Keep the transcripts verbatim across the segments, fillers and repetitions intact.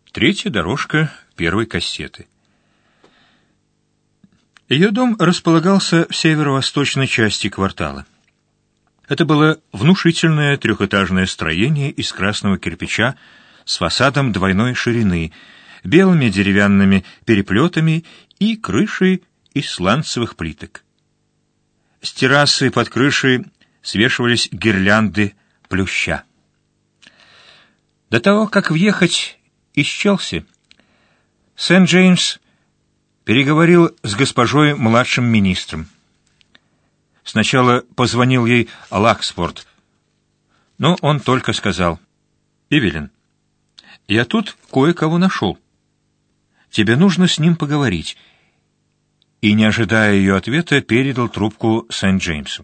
Третья дорожка первой кассеты. Ее дом располагался в северо-восточной части квартала. Это было внушительное трехэтажное строение из красного кирпича с фасадом двойной ширины, белыми деревянными переплетами и крышей из сланцевых плиток. С террасы под крышей свешивались гирлянды плюща. До того, как въехать из Челси, Сент-Джеймс переговорил с госпожой младшим министром. Сначала позвонил ей Лаксфорд, но он только сказал: «Эвелин, я тут кое-кого нашел. Тебе нужно с ним поговорить». И, не ожидая ее ответа, передал трубку Сент-Джеймсу.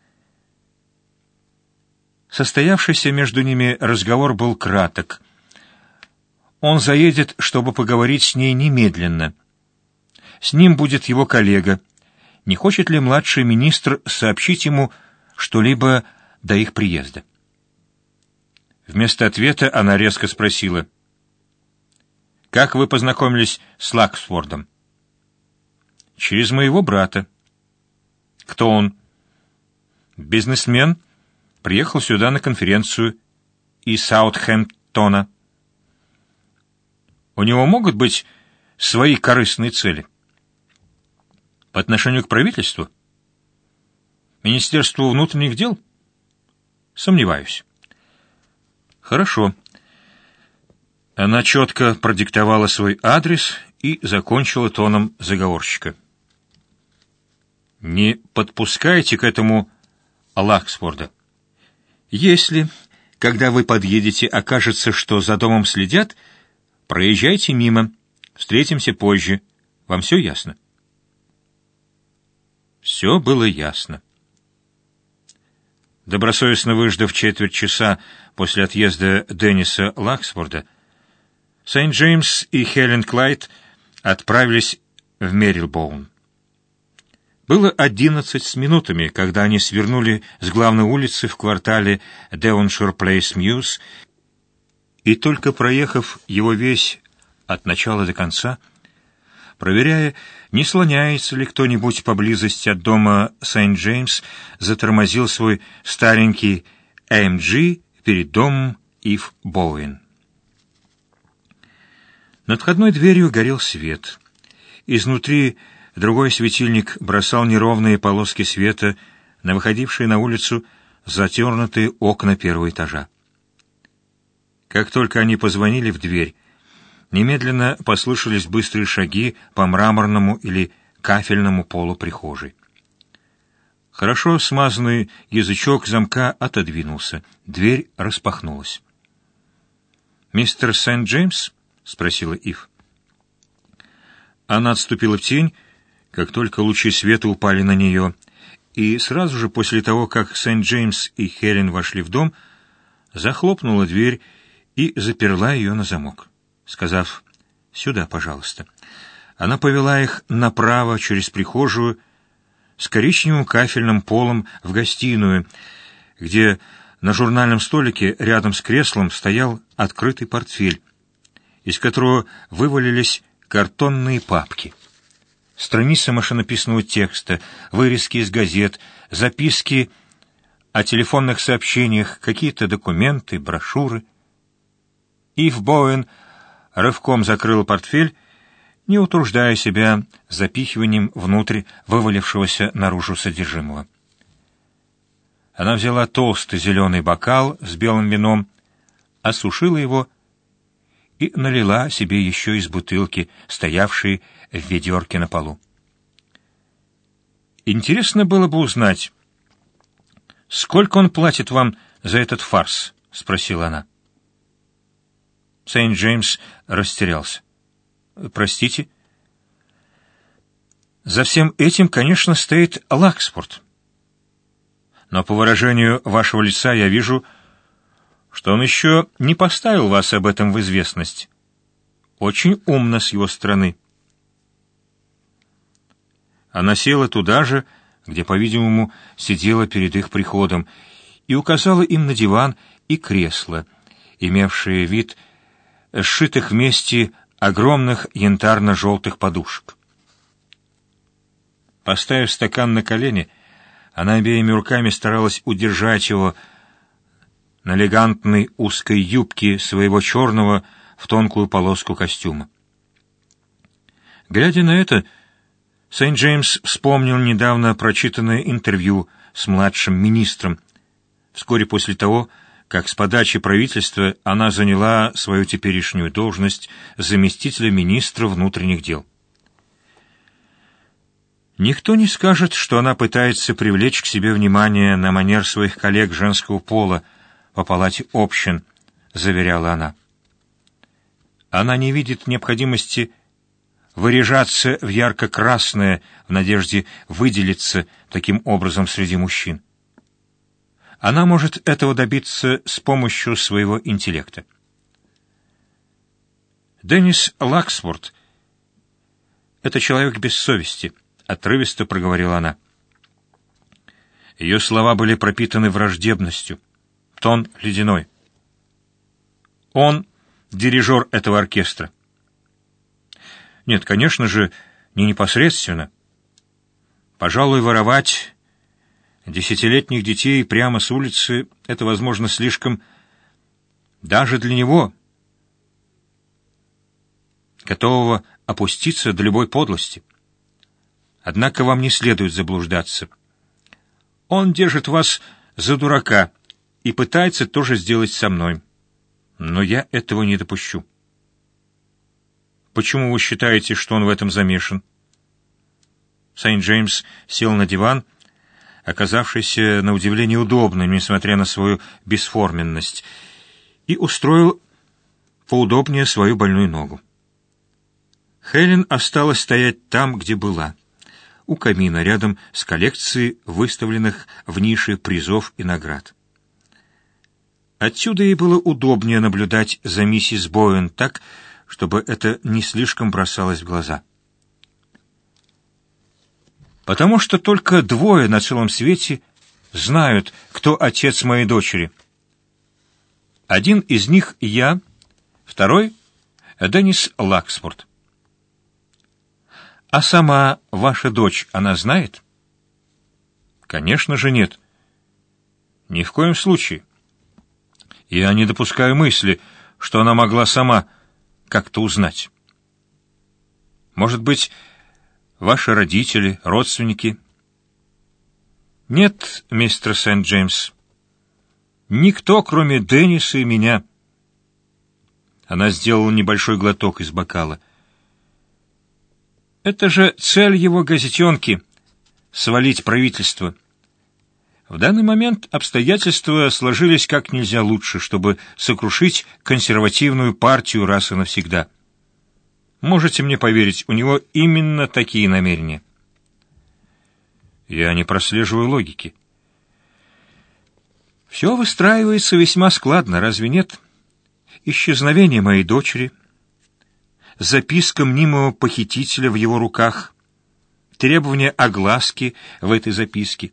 Состоявшийся между ними разговор был краток. Он заедет, чтобы поговорить с ней немедленно. С ним будет его коллега. Не хочет ли младший министр сообщить ему что-либо до их приезда? Вместо ответа она резко спросила: «Как вы познакомились с Лаксфордом?» «Через моего брата». «Кто он?» «Бизнесмен. Приехал сюда на конференцию из Саутгемптона». «У него могут быть свои корыстные цели?» «По отношению к правительству? Министерству внутренних дел?» «Сомневаюсь». «Хорошо». Она четко продиктовала свой адрес и закончила тоном заговорщика: «Не подпускайте к этому Лаксфорда. Если, когда вы подъедете, окажется, что за домом следят, проезжайте мимо. Встретимся позже. Вам все ясно?» Все было ясно. Добросовестно выждав четверть часа после отъезда Денниса Лаксфорда, Сент-Джеймс и Хелен Клайд отправились в Мерилбоун. Было одиннадцать с минутами, когда они свернули с главной улицы в квартале Девоншир Плейс Мьюз, и только проехав его весь от начала до конца, проверяя, не слоняется ли кто-нибудь поблизости от дома Сент-Джеймс, затормозил свой старенький эй эм джи перед домом Ив Боуэн. Над входной дверью горел свет. Изнутри другой светильник бросал неровные полоски света на выходившие на улицу затернутые окна первого этажа. Как только они позвонили в дверь, немедленно послышались быстрые шаги по мраморному или кафельному полу прихожей. Хорошо смазанный язычок замка отодвинулся. Дверь распахнулась. «Мистер Сент-Джеймс?» — спросила Ив. Она отступила в тень, как только лучи света упали на нее, и сразу же после того, как Сент-Джеймс и Хелен вошли в дом, захлопнула дверь и заперла ее на замок. Сказав «сюда, пожалуйста», она повела их направо через прихожую с коричневым кафельным полом в гостиную, где на журнальном столике рядом с креслом стоял открытый портфель, из которого вывалились картонные папки. Страницы машинописного текста, вырезки из газет, записки о телефонных сообщениях, какие-то документы, брошюры. Ив Боуэн рывком закрыл портфель, не утруждая себя запихиванием внутрь вывалившегося наружу содержимого. Она взяла толстый зеленый бокал с белым вином, осушила его и налила себе еще из бутылки, стоявшей в ведерке на полу. «Интересно было бы узнать, сколько он платит вам за этот фарс?» — спросила она. Сент-Джеймс растерялся. «Простите?» «За всем этим, конечно, стоит Лаксфорд. Но по выражению вашего лица я вижу, что он еще не поставил вас об этом в известность. Очень умно с его стороны». Она села туда же, где, по-видимому, сидела перед их приходом, и указала им на диван и кресло, имевшие вид сшитых вместе огромных янтарно-желтых подушек. Поставив стакан на колени, она обеими руками старалась удержать его на элегантной узкой юбке своего черного в тонкую полоску костюма. Глядя на это, Сент-Джеймс вспомнил недавно прочитанное интервью с младшим министром, вскоре после того, как с подачи правительства она заняла свою теперешнюю должность заместителя министра внутренних дел. «Никто не скажет, что она пытается привлечь к себе внимание на манер своих коллег женского пола по палате общин», — заверяла она. Она не видит необходимости выряжаться в ярко-красное в надежде выделиться таким образом среди мужчин. Она может этого добиться с помощью своего интеллекта. Деннис Лаксворт — это человек без совести, — отрывисто проговорила она. Ее слова были пропитаны враждебностью, тон ледяной. Он — дирижер этого оркестра. Нет, конечно же, не непосредственно. Пожалуй, воровать десятилетних детей прямо с улицы — это, возможно, слишком даже для него, готового опуститься до любой подлости. Однако вам не следует заблуждаться. Он держит вас за дурака и пытается тоже сделать со мной. Но я этого не допущу. Почему вы считаете, что он в этом замешан? Сент-Джеймс сел на диван, оказавшийся на удивление удобным, несмотря на свою бесформенность, и устроил поудобнее свою больную ногу. Хелен осталась стоять там, где была, у камина, рядом с коллекцией выставленных в нише призов и наград. Отсюда ей было удобнее наблюдать за миссис Боуэн так, чтобы это не слишком бросалось в глаза. Потому что только двое на целом свете знают, кто отец моей дочери. Один из них — я, второй — Деннис Лаксворт. А сама ваша дочь, она знает? Конечно же нет. Ни в коем случае. Я не допускаю мысли, что она могла сама как-то узнать. Может быть, ваши родители, родственники? Нет, мистер Сент-Джеймс. Никто, кроме Денниса и меня. Она сделала небольшой глоток из бокала. Это же цель его газетенки — свалить правительство. В данный момент обстоятельства сложились как нельзя лучше, чтобы сокрушить консервативную партию раз и навсегда. Можете мне поверить, у него именно такие намерения. Я не прослеживаю логики. Все выстраивается весьма складно, разве нет? Исчезновение моей дочери, записка мнимого похитителя в его руках, требование огласки в этой записке.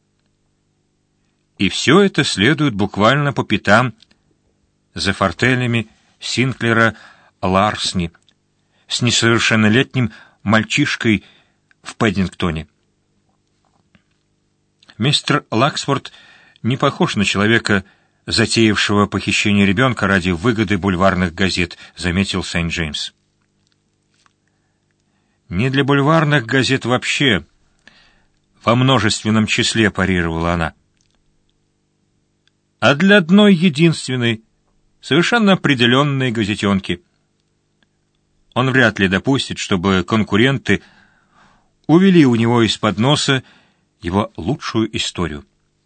И все это следует буквально по пятам за фортелями Синклера Ларсни с несовершеннолетним мальчишкой в Пэддингтоне. Мистер Лаксворт не похож на человека, затеявшего похищение ребенка ради выгоды бульварных газет, заметил Сент-Джеймс. Не для бульварных газет вообще, во множественном числе, парировала она, а для одной единственной, совершенно определенной газетенки. Он вряд ли допустит, чтобы конкуренты увели у него из-под носа его лучшую историю.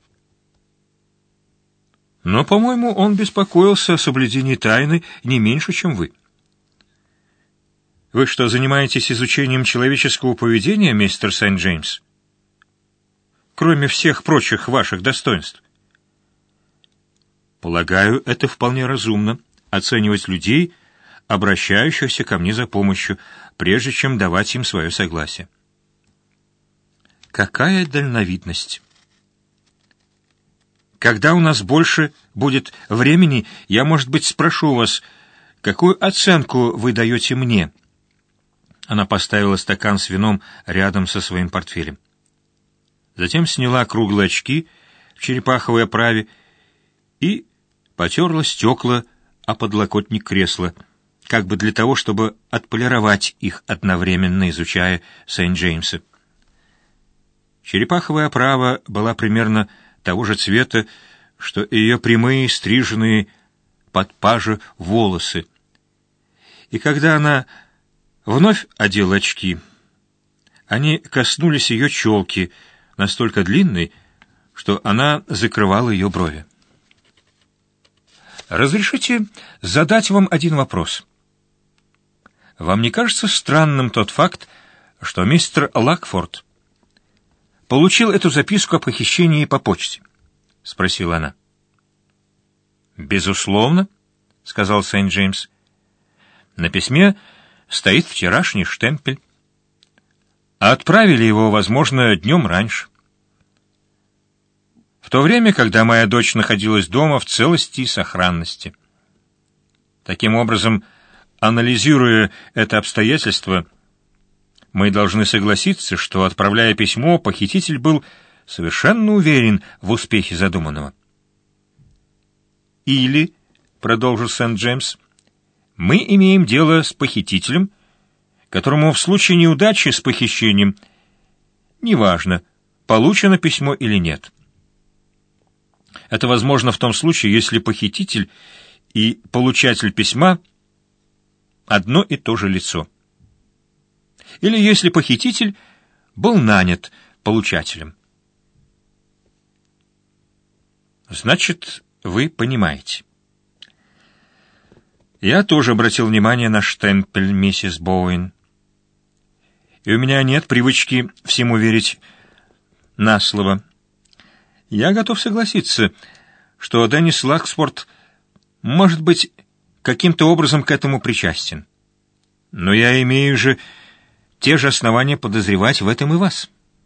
Но, по-моему, он беспокоился о соблюдении тайны не меньше, чем вы. Вы что, занимаетесь изучением человеческого поведения, мистер Сент-Джеймс? Кроме всех прочих ваших достоинств. Полагаю, это вполне разумно — оценивать людей, обращающихся ко мне за помощью, прежде чем давать им свое согласие. Какая дальновидность! Когда у нас больше будет времени, я, может быть, спрошу вас, Какую оценку вы даете мне?» Она поставила стакан с вином рядом со своим портфелем. Затем сняла круглые очки в черепаховой оправе и потерла стекла о подлокотник кресла, как бы для того, чтобы отполировать их, одновременно изучая Сент-Джеймса. Черепаховая оправа была примерно того же цвета, что и ее прямые, стриженные под пажи волосы. И когда она вновь одела очки, они коснулись ее челки, настолько длинной, что она закрывала ее брови. «Разрешите задать вам один вопрос? Вам не кажется странным тот факт, что мистер Лакфорд получил эту записку о похищении по почте?» — спросила она. «Безусловно», — сказал Сент-Джеймс. «На письме стоит вчерашний штемпель. А отправили его, возможно, днем раньше. В то время, когда моя дочь находилась дома в целости и сохранности. Таким образом, анализируя это обстоятельство, мы должны согласиться, что, отправляя письмо, похититель был совершенно уверен в успехе задуманного. «Или, — продолжил Сент-Джеймс, — мы имеем дело с похитителем, которому в случае неудачи с похищением неважно, получено письмо или нет. Это возможно в том случае, если похититель и получатель письма одно и то же лицо. Или если похититель был нанят получателем. Значит, вы понимаете. Я тоже обратил внимание на штемпель, миссис Боуэн. И у меня нет привычки всему верить на слово. Я готов согласиться, что Деннис Лаксфорд может быть каким-то образом к этому причастен. Но я имею же те же основания подозревать в этом и вас.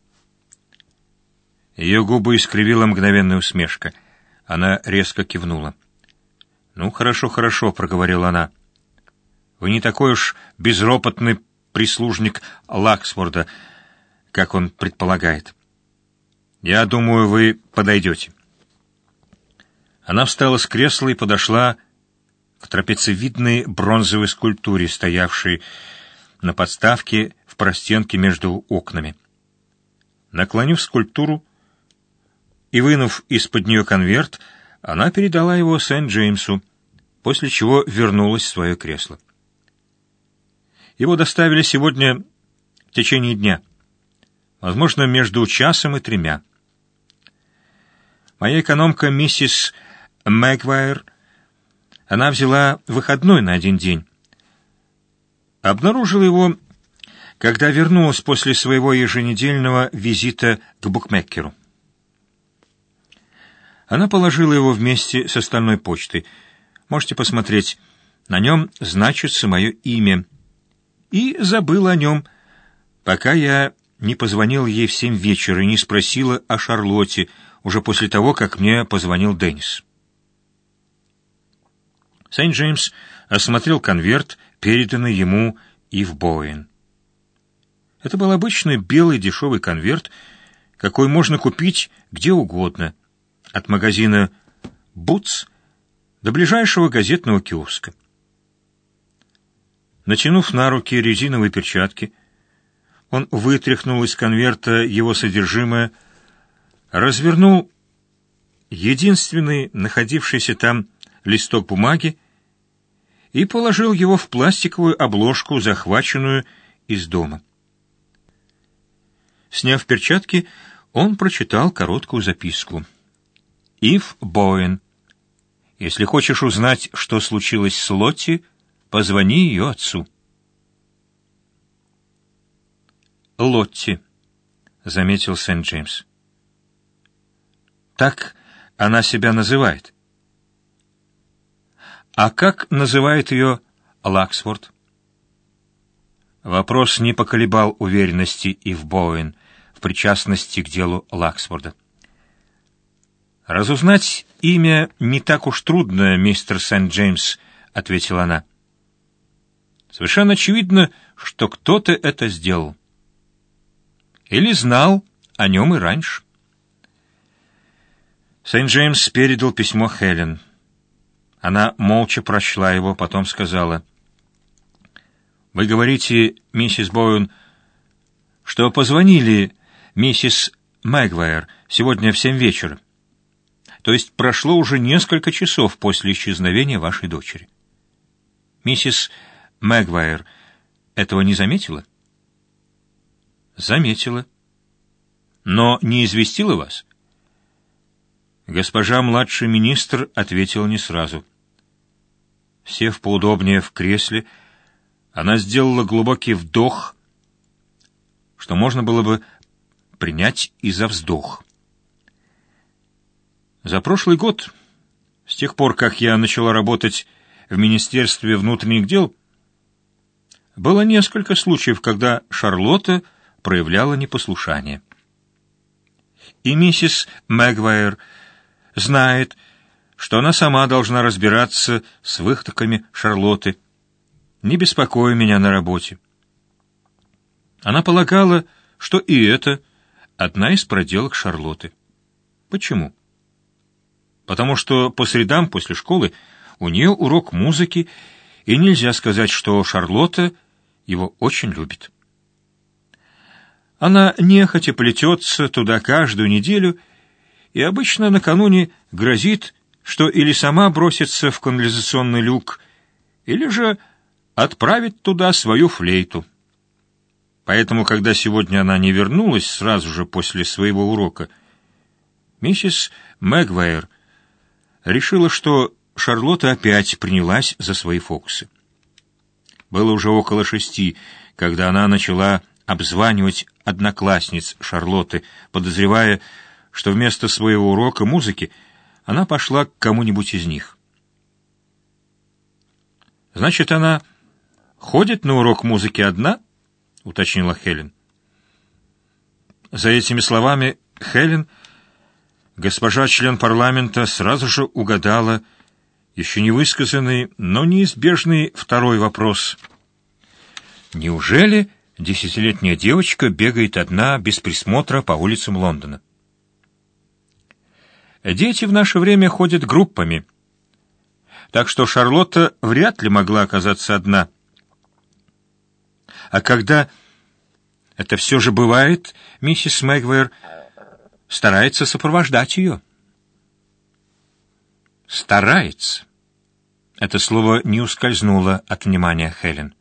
Ее губы искривила мгновенная усмешка. Она резко кивнула. «Ну, хорошо, хорошо», — проговорила она. «Вы не такой уж безропотный прислужник Лаксфорда, как он предполагает. Я думаю, вы подойдете». Она встала с кресла и подошла к трапециевидной бронзовой скульптуре, стоявшей на подставке в простенке между окнами. Наклонив скульптуру и вынув из-под нее конверт, она передала его Сент-Джеймсу, после чего вернулась в свое кресло. Его доставили сегодня в течение дня, возможно, между часом и тремя. Моя экономка миссис Мэгвайр, она взяла выходной на один день. Обнаружила его, когда вернулась после своего еженедельного визита к букмекеру. Она положила его вместе с остальной почтой. Можете посмотреть, на нем значится мое имя. И забыла о нем, пока я не позвонила ей в семь вечера и не спросила о Шарлотте, уже после того, как мне позвонил Деннис. Сент-Джеймс осмотрел конверт, переданный ему Ив Боуэн. Это был обычный белый дешевый конверт, какой можно купить где угодно, от магазина «Бутс» до ближайшего газетного киоска. Натянув на руки резиновые перчатки, он вытряхнул из конверта его содержимое, развернул единственный находившийся там листок бумаги и положил его в пластиковую обложку, захваченную из дома. Сняв перчатки, он прочитал короткую записку. «Ив Боуэн, если хочешь узнать, что случилось с Лотти, позвони ее отцу». «Лотти», — заметил Сент-Джеймс. «Так она себя называет». «А как называет ее Лаксфорд?» Вопрос не поколебал уверенности Ив Боуэн в причастности к делу Лаксфорда. «Разузнать имя не так уж трудно, мистер Сент-Джеймс», — ответила она. Совершенно очевидно, что кто-то это сделал. Или знал о нем и раньше. Сент-Джеймс передал письмо Хелен. Она молча прочла его, потом сказала: «Вы говорите, миссис Боуэн, что позвонили миссис Мэгвайр сегодня в семь вечера. То есть прошло уже несколько часов после исчезновения вашей дочери. Миссис Мэгвайр этого не заметила?» «Заметила. Но не известила вас?» Госпожа младший министр ответила не сразу. Сев поудобнее в кресле, она сделала глубокий вдох, что можно было бы принять и за вздох. За прошлый год, с тех пор, как я начала работать в Министерстве внутренних дел, было несколько случаев, когда Шарлотта проявляла непослушание. И миссис Мэгвайр знает, что она сама должна разбираться с выходками Шарлотты, не беспокоя меня на работе. Она полагала, что и это одна из проделок Шарлотты. Почему? Потому что по средам после школы у нее урок музыки, и нельзя сказать, что Шарлотта его очень любит. Она нехотя плетется туда каждую неделю и обычно накануне грозит, что или сама бросится в канализационный люк, или же отправит туда свою флейту. Поэтому, когда сегодня она не вернулась сразу же после своего урока, миссис Мэгвайр решила, что Шарлотта опять принялась за свои фокусы. Было уже около шести, когда она начала обзванивать одноклассниц Шарлотты, подозревая, что вместо своего урока музыки она пошла к кому-нибудь из них. «Значит, она ходит на урок музыки одна?» — уточнила Хелен. За этими словами Хелен, госпожа член парламента, сразу же угадала еще не высказанный, но неизбежный второй вопрос. Неужели десятилетняя девочка бегает одна без присмотра по улицам Лондона? Дети в наше время ходят группами, так что Шарлотта вряд ли могла оказаться одна. А когда это все же бывает, миссис Мэгвайр старается сопровождать ее. «Старается». Это слово не ускользнуло от внимания Хелен.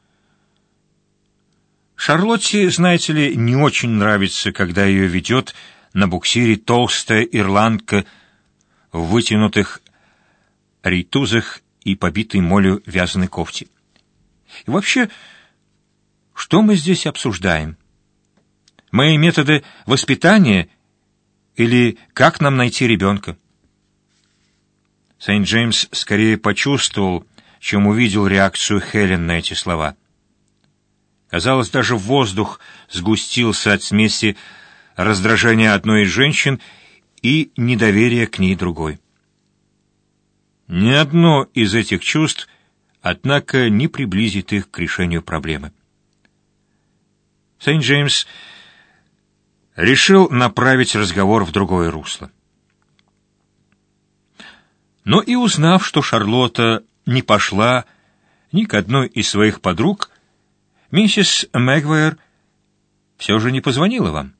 Шарлотте, знаете ли, не очень нравится, когда ее ведет на буксире толстая ирландка в вытянутых рейтузах и побитой молью вязаной кофте. И вообще, что мы здесь обсуждаем? Мои методы воспитания или как нам найти ребенка? Сент-Джеймс скорее почувствовал, чем увидел реакцию Хелен на эти слова. Казалось, даже воздух сгустился от смеси раздражения одной из женщин и недоверия к ней другой. Ни одно из этих чувств, однако, не приблизит их к решению проблемы. Сент-Джеймс решил направить разговор в другое русло. Но и узнав, что Шарлотта не пошла ни к одной из своих подруг, миссис Мэгвайр все же не позвонила вам.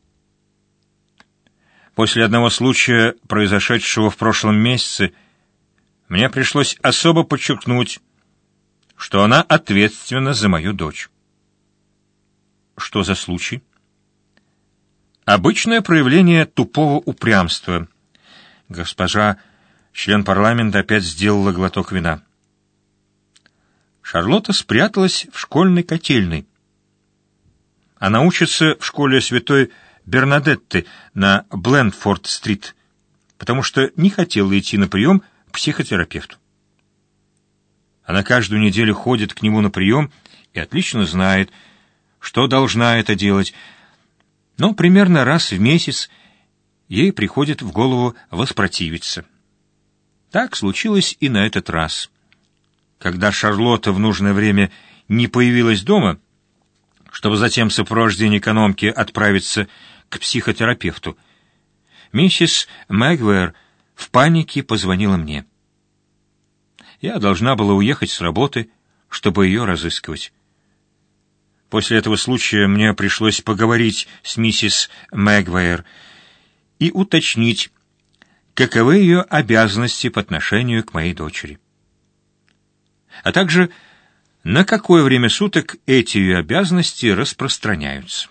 После одного случая, произошедшего в прошлом месяце, мне пришлось особо подчеркнуть, что она ответственна за мою дочь. Что за случай? Обычное проявление тупого упрямства. Госпожа член парламента опять сделала глоток вина. Шарлотта спряталась в школьной котельной. Она учится в школе святой Бернадетты на Блендфорд-стрит, потому что не хотела идти на прием к психотерапевту. Она каждую неделю ходит к нему на прием и отлично знает, что должна это делать, но примерно раз в месяц ей приходит в голову воспротивиться. Так случилось и на этот раз. Когда Шарлотта в нужное время не появилась дома, чтобы затем в сопровождении экономки отправиться к психотерапевту, миссис Мэгвэр в панике позвонила мне. Я должна была уехать с работы, чтобы ее разыскивать. После этого случая мне пришлось поговорить с миссис Мэгвэр и уточнить, каковы ее обязанности по отношению к моей дочери, а также на какое время суток эти ее обязанности распространяются.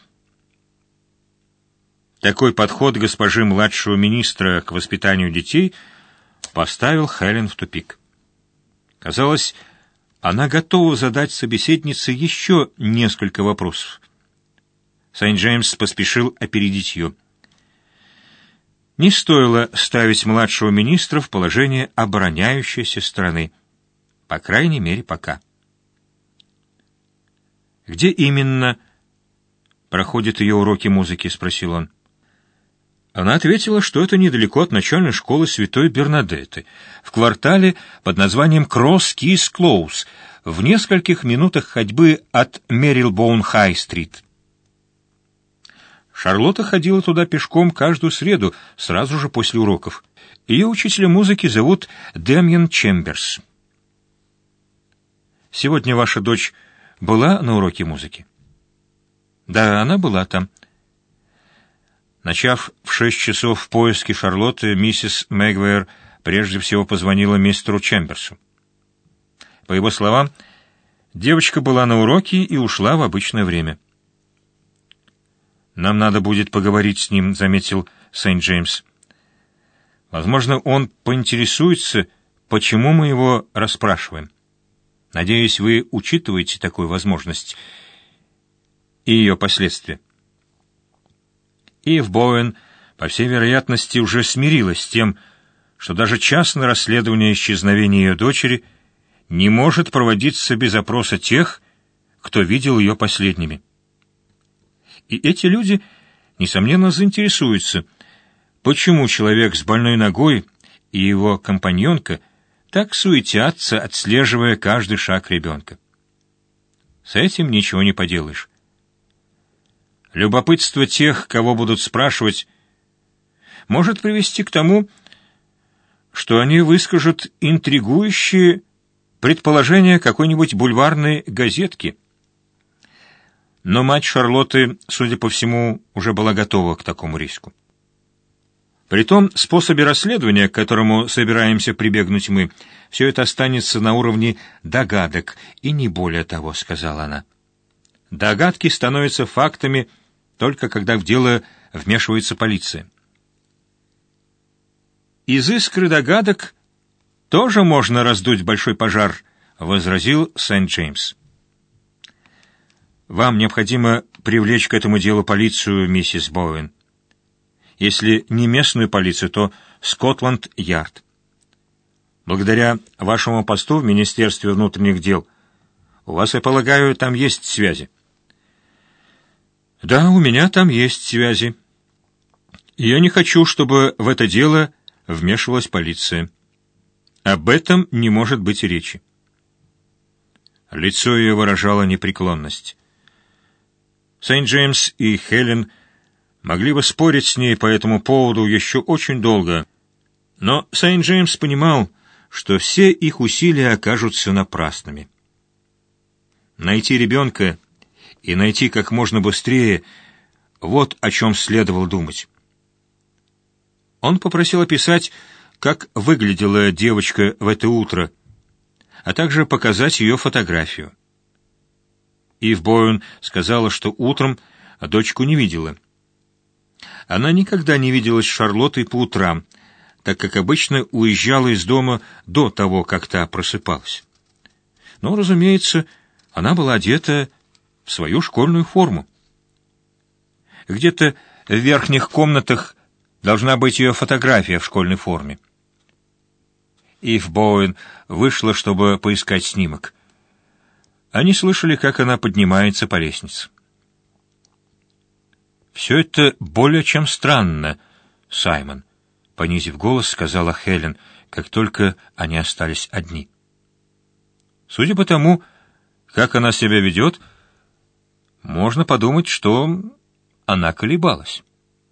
Такой подход госпожи младшего министра к воспитанию детей поставил Хелен в тупик. Казалось, она готова задать собеседнице еще несколько вопросов. Сент-Джеймс поспешил опередить ее. Не стоило ставить младшего министра в положение обороняющейся стороны, по крайней мере, пока. «Где именно проходят ее уроки музыки?» — спросил он. Она ответила, что это недалеко от начальной школы Святой Бернадетты, в квартале под названием Кросс-Кис-Клоуз, в нескольких минутах ходьбы от Мерилбоун-Хай-стрит. Шарлотта ходила туда пешком каждую среду, сразу же после уроков. Ее учителя музыки зовут Дэмьен Чемберс. «Сегодня ваша дочь была на уроке музыки?» «Да, она была там». Начав в шесть часов поиски Шарлотты, миссис Мэгвэр прежде всего позвонила мистеру Чемберсу. По его словам, девочка была на уроке и ушла в обычное время. «Нам надо будет поговорить с ним», — заметил Сент-Джеймс. «Возможно, он поинтересуется, почему мы его расспрашиваем. Надеюсь, вы учитываете такую возможность и ее последствия». Ив Боуэн, по всей вероятности, уже смирилась с тем, что даже частное расследование исчезновения ее дочери не может проводиться без опроса тех, кто видел ее последними. И эти люди, несомненно, заинтересуются, почему человек с больной ногой и его компаньонка так суетятся, отслеживая каждый шаг ребенка. С этим ничего не поделаешь. Любопытство тех, кого будут спрашивать, может привести к тому, что они выскажут интригующие предположения какой-нибудь бульварной газетки. Но мать Шарлотты, судя по всему, уже была готова к такому риску. При том способе расследования, к которому собираемся прибегнуть мы, все это останется на уровне догадок, и не более того, — сказала она. Догадки становятся фактами только когда в дело вмешивается полиция. «Из искры догадок тоже можно раздуть большой пожар», — возразил Сент-Джеймс. «Вам необходимо привлечь к этому делу полицию, миссис Боуэн. Если не местную полицию, то Скотланд-Ярд. Благодаря вашему посту в Министерстве внутренних дел у вас, я полагаю, там есть связи». «Да, у меня там есть связи. Я не хочу, чтобы в это дело вмешивалась полиция. Об этом не может быть и речи». Лицо ее выражало непреклонность. Сент-Джеймс и Хелен могли бы спорить с ней по этому поводу еще очень долго, но Сент-Джеймс понимал, что все их усилия окажутся напрасными. Найти ребенка и найти как можно быстрее — вот о чем следовало думать. Он попросил описать, как выглядела девочка в это утро, а также показать ее фотографию. Ив Боуэн сказала, что утром дочку не видела. Она никогда не виделась с Шарлоттой по утрам, так как обычно уезжала из дома до того, как та просыпалась. Но, разумеется, она была одета в свою школьную форму. Где-то в верхних комнатах должна быть ее фотография в школьной форме. Ив Боуэн вышла, чтобы поискать снимок. Они слышали, как она поднимается по лестнице. «Все это более чем странно, Саймон», — понизив голос, сказала Хелен, как только они остались одни. «Судя по тому, как она себя ведет, можно подумать, что она колебалась.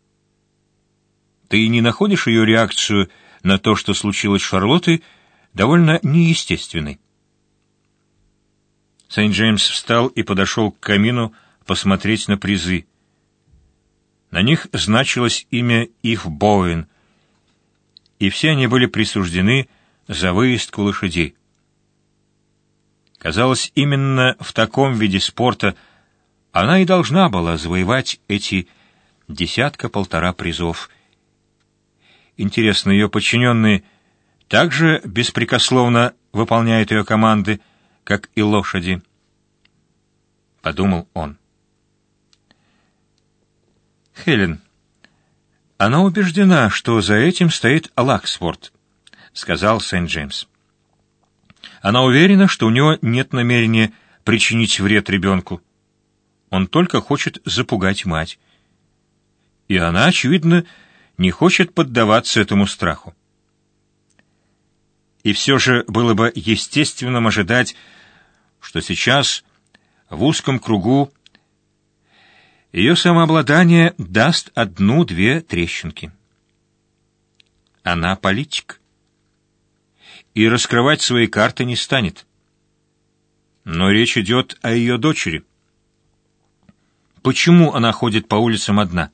Ты не находишь ее реакцию на то, что случилось с Шарлоттой, довольно неестественной? Сент-Джеймс встал и подошел к камину посмотреть на призы. На них значилось имя Ив Боуэн, и все они были присуждены за выездку лошадей. Казалось, именно в таком виде спорта она и должна была завоевать эти десятка-полтора призов. Интересно, ее подчиненные также беспрекословно выполняют ее команды, как и лошади, — подумал он. Хелен. Она убеждена, что за этим стоит Лаксфорд, — сказал Сент-Джеймс. Она уверена, что у него нет намерения причинить вред ребенку. Он только хочет запугать мать. И она, очевидно, не хочет поддаваться этому страху. И все же было бы естественным ожидать, что сейчас в узком кругу ее самообладание даст одну-две трещинки. Она политик, и раскрывать свои карты не станет. Но речь идет о ее дочери. Почему она ходит по улицам одна?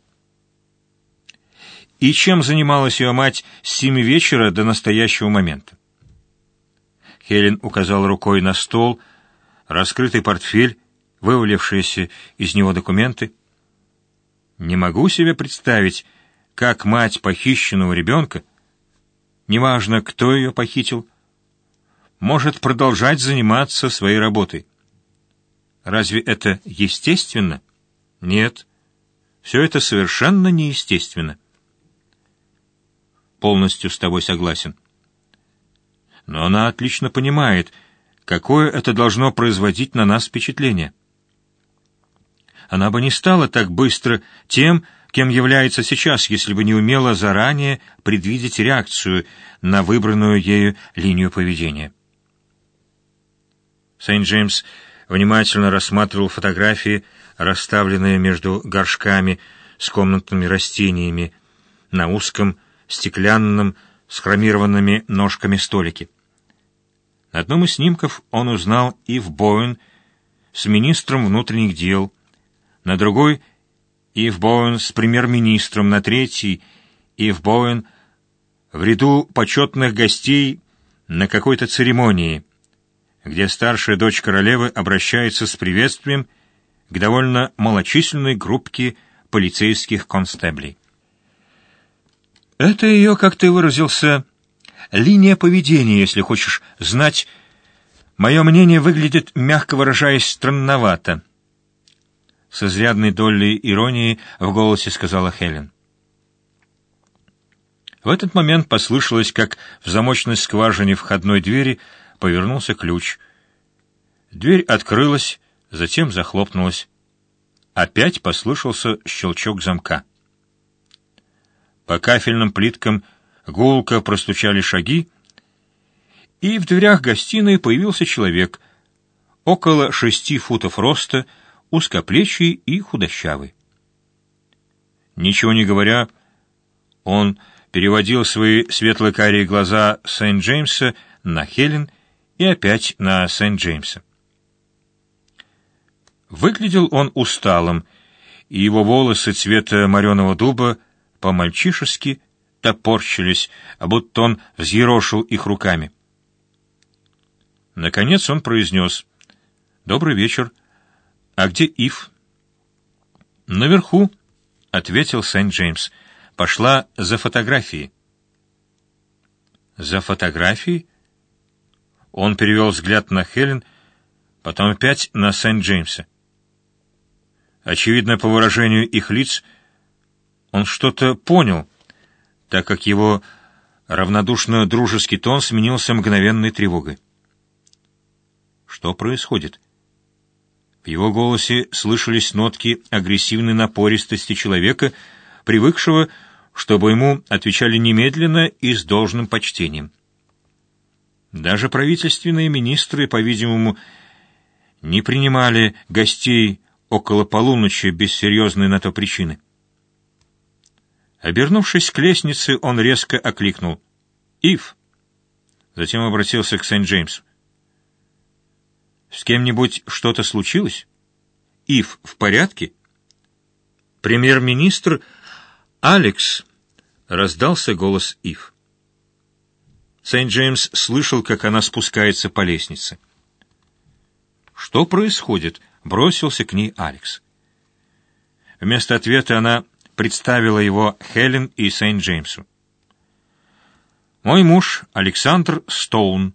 И чем занималась ее мать с семи вечера до настоящего момента? Хелен указала рукой на стол, раскрытый портфель, вывалившиеся из него документы. Не могу себе представить, как мать похищенного ребенка, неважно, кто ее похитил, может продолжать заниматься своей работой. Разве это естественно? Нет. Все это совершенно неестественно. Полностью с тобой согласен. Но она отлично понимает, какое это должно производить на нас впечатление. Она бы не стала так быстро тем, кем является сейчас, если бы не умела заранее предвидеть реакцию на выбранную ею линию поведения. Сент-Джеймс внимательно рассматривал фотографии, расставленные между горшками с комнатными растениями на узком стеклянном с хромированными ножками столике. На одном из снимков он узнал Ив Боуэн с министром внутренних дел, на другой — Ив Боуэн с премьер-министром, на третий — Ив Боуэн в ряду почетных гостей на какой-то церемонии, где старшая дочь королевы обращается с приветствием к довольно малочисленной группке полицейских констеблей. Это ее, как ты выразился, линия поведения, если хочешь знать. Мое мнение выглядит, мягко выражаясь, странновато. С изрядной долей иронии в голосе сказала Хелен. В этот момент послышалось, как в замочной скважине входной двери повернулся ключ. Дверь открылась, затем захлопнулась. Опять послышался щелчок замка. По кафельным плиткам гулко простучали шаги, и в дверях гостиной появился человек, около шести футов роста, узкоплечий и худощавый. Ничего не говоря, он переводил свои светло-карие глаза Сент-Джеймса на Хелен и опять на Сент-Джеймса. Выглядел он усталым, и его волосы цвета мореного дуба по-мальчишески топорщились, а будто он взъерошил их руками. Наконец он произнес: «Добрый вечер. А где Ив?» «Наверху», — ответил Сент-Джеймс. «Пошла за фотографией». «За фотографией?» Он перевел взгляд на Хелен, потом опять на Сент-Джеймса. Очевидно, по выражению их лиц, он что-то понял, так как его равнодушно-дружеский тон сменился мгновенной тревогой. Что происходит? В его голосе слышались нотки агрессивной напористости человека, привыкшего, чтобы ему отвечали немедленно и с должным почтением. Даже правительственные министры, по-видимому, не принимали гостей около полуночи без серьезной на то причины. Обернувшись к лестнице, он резко окликнул: «Ив!» Затем обратился к Сент-Джеймсу. «С кем-нибудь что-то случилось? Ив в порядке?» «Премьер-министр Алекс!» — раздался голос Ив. Сент-Джеймс слышал, как она спускается по лестнице. «Что происходит?» — бросился к ней Алекс. Вместо ответа она представила его Хелен и Сент-Джеймсу. «Мой муж Александр Стоун».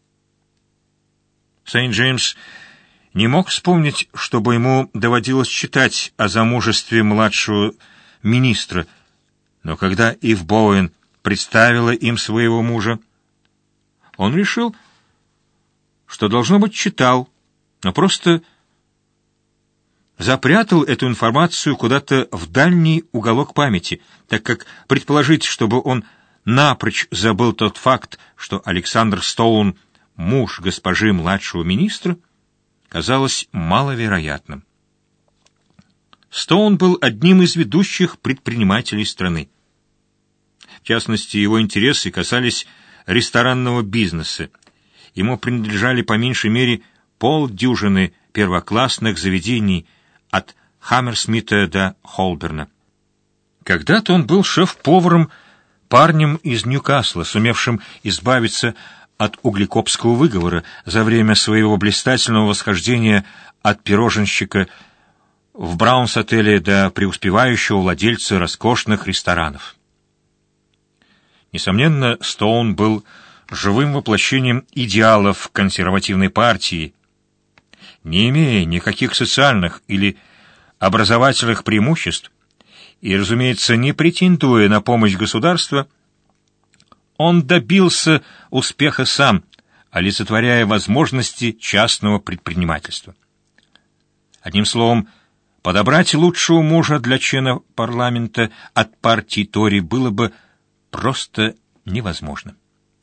Сент-Джеймс не мог вспомнить, чтобы ему доводилось читать о замужестве младшего министра, но когда Ив Боуэн представила им своего мужа, он решил, что, должно быть, читал, но просто запрятал эту информацию куда-то в дальний уголок памяти, так как предположить, чтобы он напрочь забыл тот факт, что Александр Стоун — муж госпожи младшего министра, казалось маловероятным. Стоун был одним из ведущих предпринимателей страны. В частности, его интересы касались ресторанного бизнеса. Ему принадлежали по меньшей мере полдюжины первоклассных заведений от Хаммерсмита до Холберна. Когда-то он был шеф-поваром, парнем из Ньюкасла, сумевшим избавиться от углекопского выговора за время своего блистательного восхождения от пироженщика в Браунс-отеле до преуспевающего владельца роскошных ресторанов. Несомненно, Стоун был живым воплощением идеалов консервативной партии. Не имея никаких социальных или образовательных преимуществ и, разумеется, не претендуя на помощь государства, он добился успеха сам, олицетворяя возможности частного предпринимательства. Одним словом, подобрать лучшего мужа для члена парламента от партии Тори было бы просто невозможно.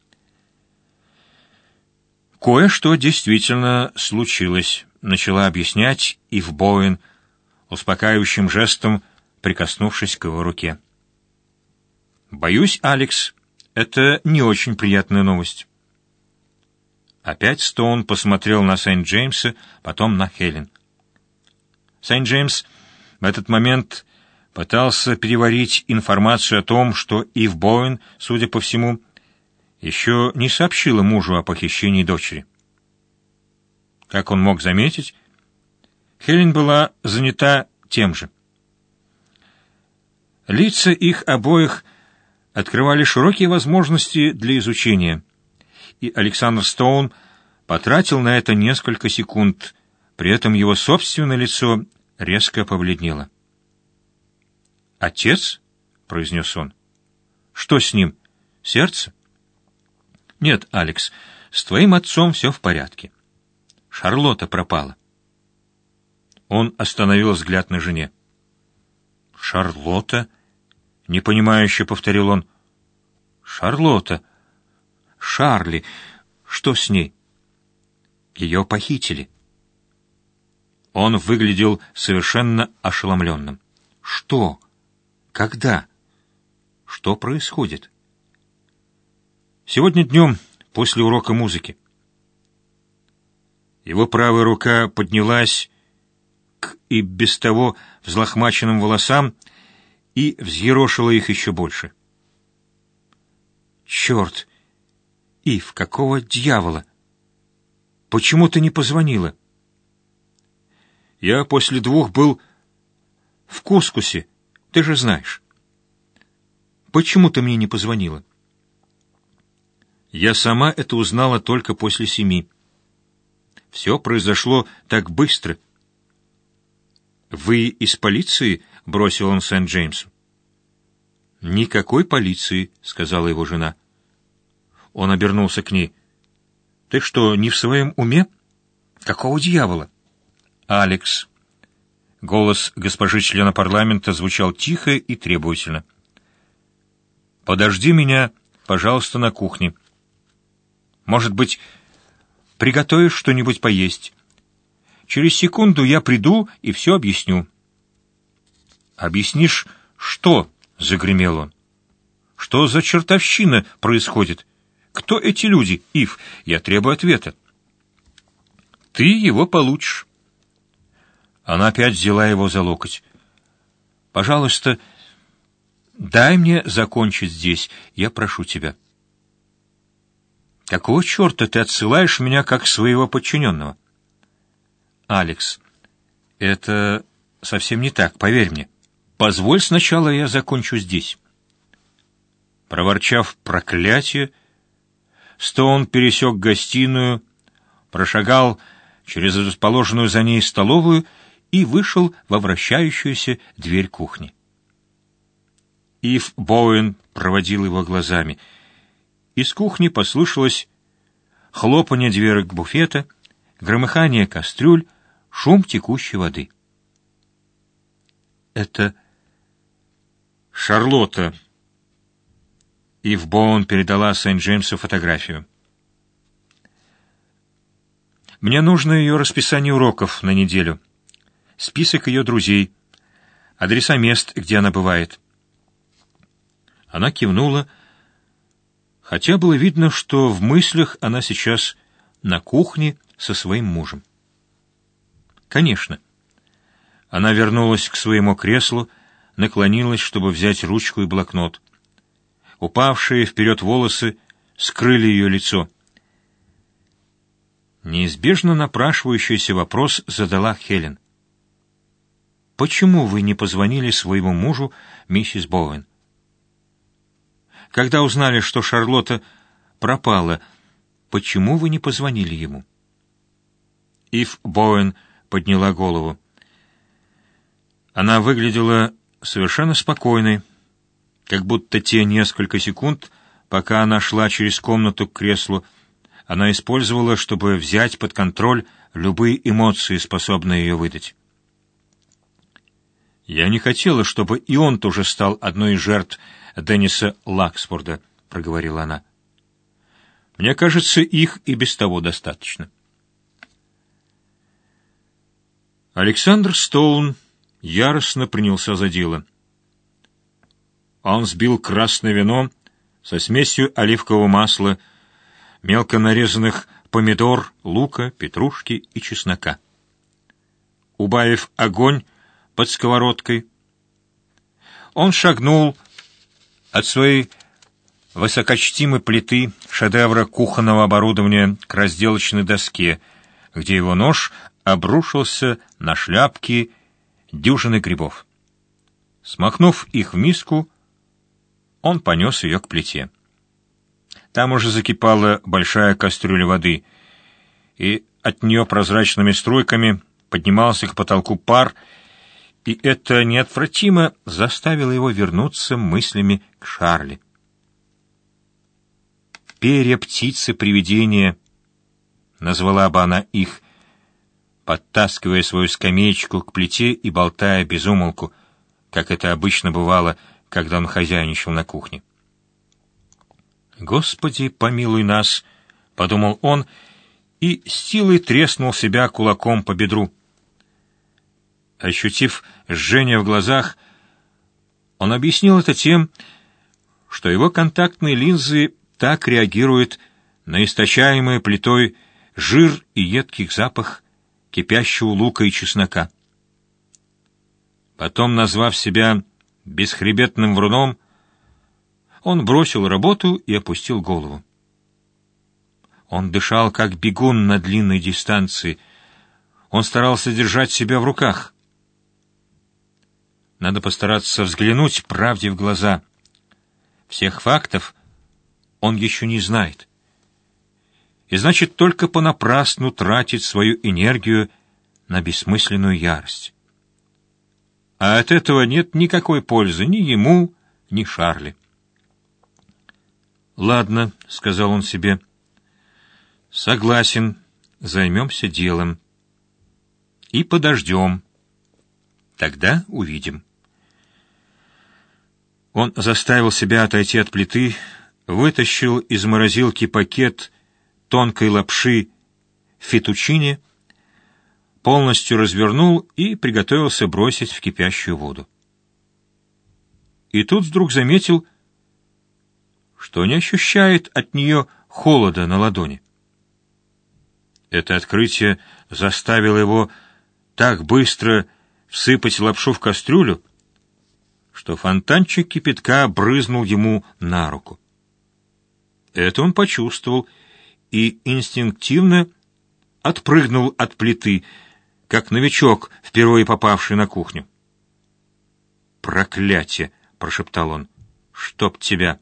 «Кое-что действительно случилось», — начала объяснять Ив Боуэн, успокаивающим жестом прикоснувшись к его руке. «Боюсь, Алекс, это не очень приятная новость». Опять Стоун посмотрел на Сент-Джеймса, потом на Хелен. Сент-Джеймс в этот момент пытался переварить информацию о том, что Ив Боуэн, судя по всему, еще не сообщила мужу о похищении дочери. Как он мог заметить, Хелен была занята тем же. Лица их обоих открывали широкие возможности для изучения, и Александр Стоун потратил на это несколько секунд, при этом его собственное лицо резко побледнело. «Отец?» — произнес он. «Что с ним? Сердце?» «Нет, Алекс, с твоим отцом все в порядке. Шарлотта пропала». Он остановил взгляд на жене. «Шарлотта?» — непонимающе повторил он. «Шарлотта. Шарли. Что с ней?» «Ее похитили». Он выглядел совершенно ошеломленным. «Что? Когда? Что происходит?» «Сегодня днем, после урока музыки». Его правая рука поднялась к и без того взлохмаченным волосам и взъерошила их еще больше. «Черт! Ив, какого дьявола? Почему ты не позвонила?» «Я после двух был в Кускусе, ты же знаешь». «Почему ты мне не позвонила?» «Я сама это узнала только после семи. Все произошло так быстро». «Вы из полиции?» — бросил он Сент-Джеймсу. «Никакой полиции», — сказала его жена. Он обернулся к ней. «Ты что, не в своем уме? Какого дьявола?» «Алекс». Голос госпожи члена парламента звучал тихо и требовательно. «Подожди меня, пожалуйста, на кухне. Может быть, приготовишь что-нибудь поесть? Через секунду я приду и все объясню». «Объяснишь, что?» — загремел он. «Что за чертовщина происходит? Кто эти люди, Ив? Я требую ответа». «Ты его получишь». Она опять взяла его за локоть. «Пожалуйста, дай мне закончить здесь, я прошу тебя». «Какого черта ты отсылаешь меня как своего подчиненного?» «Алекс, это совсем не так, поверь мне. Позволь сначала я закончу здесь». Проворчав проклятие, Стоун пересек гостиную, прошагал через расположенную за ней столовую и вышел во вращающуюся дверь кухни. Ив Боуэн проводил его глазами. Из кухни послышалось хлопанье дверок буфета, громыхание кастрюль, шум текущей воды. «Это Шарлотта». Ив Боуэн передала Сент-Джеймсу фотографию. «Мне нужно ее расписание уроков на неделю, список ее друзей, адреса мест, где она бывает». Она кивнула, хотя было видно, что в мыслях она сейчас на кухне со своим мужем. «Конечно». Она вернулась к своему креслу, наклонилась, чтобы взять ручку и блокнот. Упавшие вперед волосы скрыли ее лицо. Неизбежно напрашивающийся вопрос задала Хелен. «Почему вы не позвонили своему мужу, миссис Боуэн? Когда узнали, что Шарлотта пропала, почему вы не позвонили ему?» Ив Боуэн подняла голову. Она выглядела совершенно спокойной, как будто те несколько секунд, пока она шла через комнату к креслу, она использовала, чтобы взять под контроль любые эмоции, способные ее выдать. «Я не хотела, чтобы и он тоже стал одной из жертв Денниса Лаксфорда», — проговорила она. «Мне кажется, их и без того достаточно». Александр Стоун яростно принялся за дело. Он взбил красное вино со смесью оливкового масла, мелко нарезанных помидор, лука, петрушки и чеснока. Убавив огонь под сковородкой, он шагнул от своей высокочтимой плиты шедевра кухонного оборудования к разделочной доске, где его нож обрушился на шляпки дюжины грибов. Смахнув их в миску, он понес ее к плите. Там уже закипала большая кастрюля воды, и от нее прозрачными струйками поднимался к потолку пар, и это неотвратимо заставило его вернуться мыслями к Шарли. «Перья птицы-привидения», — назвала бы она их, подтаскивая свою скамеечку к плите и болтая без умолку, как это обычно бывало, когда он хозяйничал на кухне. «Господи, помилуй нас!» — подумал он и с силой треснул себя кулаком по бедру. Ощутив жжение в глазах, он объяснил это тем, что его контактные линзы так реагируют на источаемый плитой жир и едкий запах кипящего лука и чеснока. Потом, назвав себя бесхребетным вруном, он бросил работу и опустил голову. Он дышал, как бегун на длинной дистанции. Он старался держать себя в руках. Надо постараться взглянуть правде в глаза. Всех фактов он еще не знает. И значит, только понапрасну тратит свою энергию на бессмысленную ярость. А от этого нет никакой пользы ни ему, ни Шарли. «Ладно», — сказал он себе, — «согласен, займемся делом. И подождем. Тогда увидим». Он заставил себя отойти от плиты, вытащил из морозилки пакет тонкой лапши фетучини, полностью развернул и приготовился бросить в кипящую воду. И тут вдруг заметил, что не ощущает от нее холода на ладони. Это открытие заставило его так быстро всыпать лапшу в кастрюлю, что фонтанчик кипятка брызнул ему на руку. Это он почувствовал и инстинктивно отпрыгнул от плиты, как новичок, впервые попавший на кухню. «Проклятие!» — прошептал он. «Чтоб тебя!»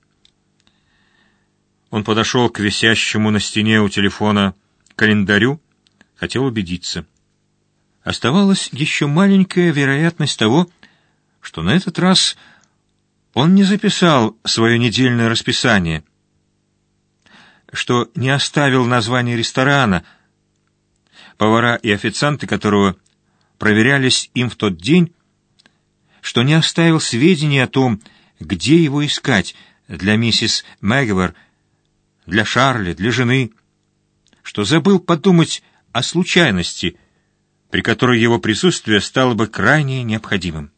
Он подошел к висящему на стене у телефона календарю, хотел убедиться. Оставалась еще маленькая вероятность того, что на этот раз он не записал свое недельное расписание, что не оставил название ресторана, повара и официанты которого проверялись им в тот день, что не оставил сведений о том, где его искать для миссис Мэгвер, для Шарли, для жены, что забыл подумать о случайности, при которой его присутствие стало бы крайне необходимым.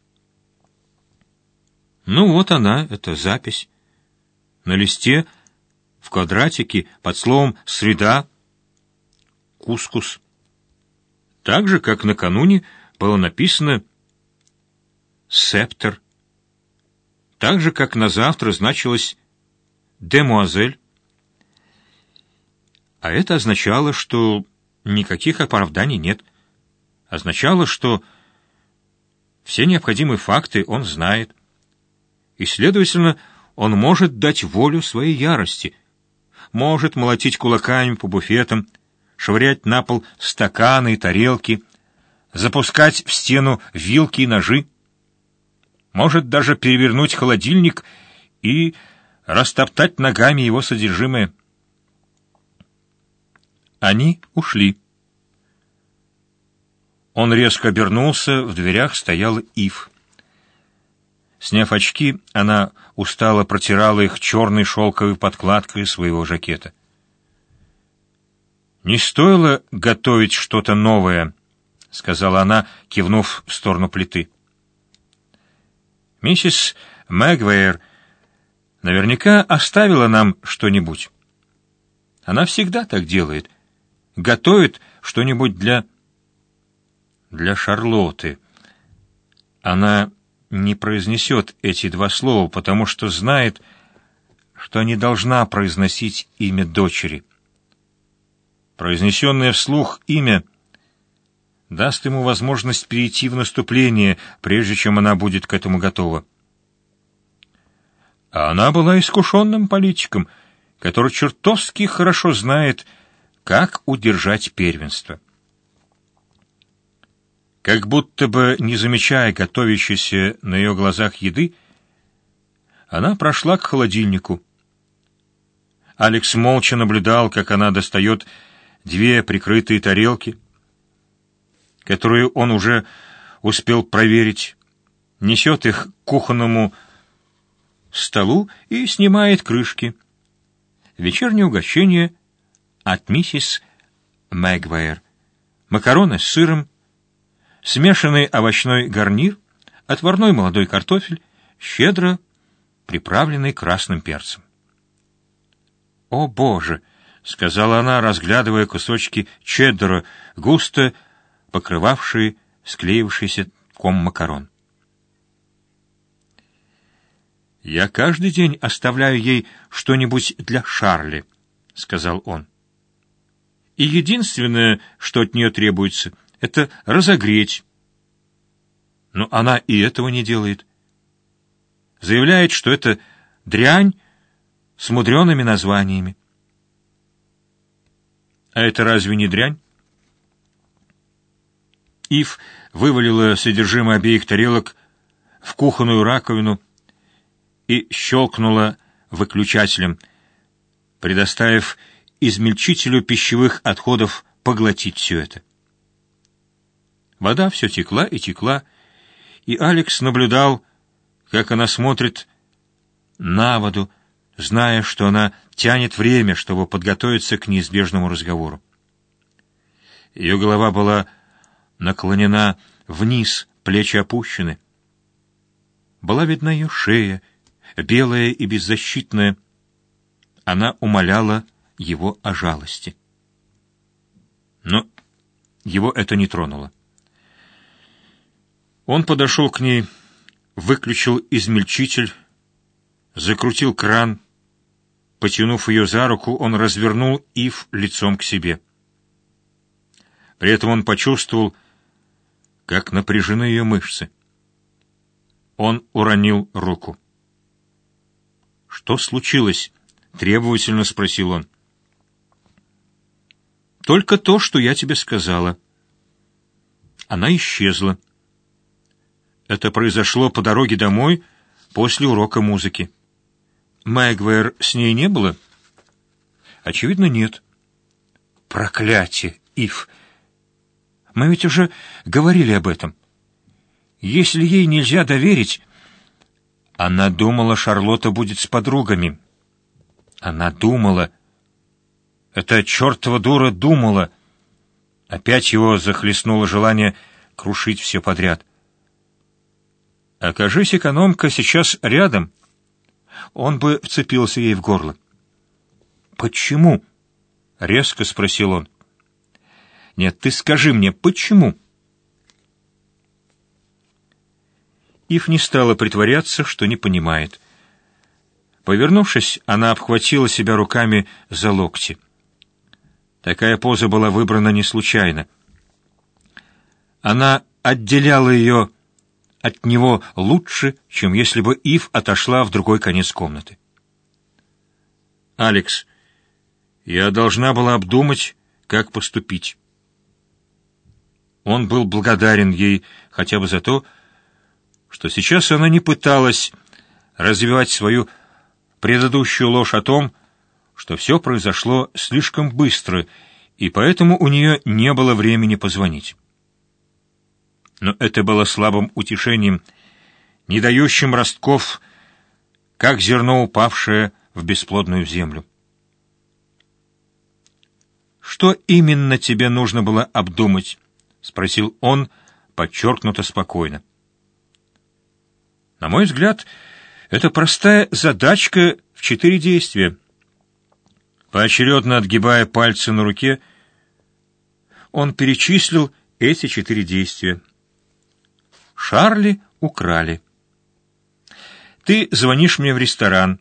Ну вот она, эта запись. На листе, в квадратике, под словом «среда», «кускус». Так же, как накануне было написано «септер». Так же, как на завтра значилось «демуазель». А это означало, что никаких оправданий нет. Означало, что все необходимые факты он знает. И, следовательно, он может дать волю своей ярости, может молотить кулаками по буфетам, швырять на пол стаканы и тарелки, запускать в стену вилки и ножи, может даже перевернуть холодильник и растоптать ногами его содержимое. Они ушли. Он резко обернулся, в дверях стояла Ив. Сняв очки, она устало протирала их черной шелковой подкладкой своего жакета. «Не стоило готовить что-то новое», — сказала она, кивнув в сторону плиты. «Миссис Мэгвейр наверняка оставила нам что-нибудь. Она всегда так делает. Готовит что-нибудь для... для Шарлотты». Она не произнесет эти два слова, потому что знает, что не должна произносить имя дочери. Произнесенное вслух имя даст ему возможность перейти в наступление, прежде чем она будет к этому готова. А она была искушенным политиком, который чертовски хорошо знает, как удержать первенство. Как будто бы не замечая готовящейся на ее глазах еды, она прошла к холодильнику. Алекс молча наблюдал, как она достает две прикрытые тарелки, которые он уже успел проверить, несет их к кухонному столу и снимает крышки. Вечернее угощение от миссис Мэгвейр. Макароны с сыром, смешанный овощной гарнир, отварной молодой картофель, щедро приправленный красным перцем. «О, Боже!» — сказала она, разглядывая кусочки чеддера, густо покрывавшие склеившийся ком макарон. «Я каждый день оставляю ей что-нибудь для Шарли», — сказал он. «И единственное, что от нее требуется, это разогреть. Но она и этого не делает. Заявляет, что это дрянь с мудреными названиями. А это разве не дрянь?» Ив вывалила содержимое обеих тарелок в кухонную раковину и щелкнула выключателем, предоставив измельчителю пищевых отходов поглотить все это. Вода все текла и текла, и Алекс наблюдал, как она смотрит на воду, зная, что она тянет время, чтобы подготовиться к неизбежному разговору. Ее голова была наклонена вниз, плечи опущены. Была видна ее шея, белая и беззащитная. Она умоляла его о жалости. Но его это не тронуло. Он подошел к ней, выключил измельчитель, закрутил кран. Потянув ее за руку, он развернул Ив лицом к себе. При этом он почувствовал, как напряжены ее мышцы. Он уронил руку. «Что случилось?» — требовательно спросил он. «Только то, что я тебе сказала». Она исчезла. Это произошло по дороге домой после урока музыки. Мэгвэр с ней не было? Очевидно, нет. Проклятие, Ив! Мы ведь уже говорили об этом. Если ей нельзя доверить... Она думала, Шарлотта будет с подругами. Она думала... Эта чертова дура думала. Опять его захлестнуло желание крушить все подряд. Окажись, экономка сейчас рядом, он бы вцепился ей в горло. «Почему?» — резко спросил он. «Нет, ты скажи мне, почему?» Ив не стала притворяться, что не понимает. Повернувшись, она обхватила себя руками за локти. Такая поза была выбрана не случайно. Она отделяла ее от него лучше, чем если бы Ив отошла в другой конец комнаты. «Алекс, я должна была обдумать, как поступить». Он был благодарен ей хотя бы за то, что сейчас она не пыталась развивать свою предыдущую ложь о том, что все произошло слишком быстро, и поэтому у нее не было времени позвонить. Но это было слабым утешением, не дающим ростков, как зерно, упавшее в бесплодную землю. «Что именно тебе нужно было обдумать?» — спросил он, подчеркнуто спокойно. «На мой взгляд, это простая задачка в четыре действия». Поочередно отгибая пальцы на руке, он перечислил эти четыре действия. Шарли украли. Ты звонишь мне в ресторан.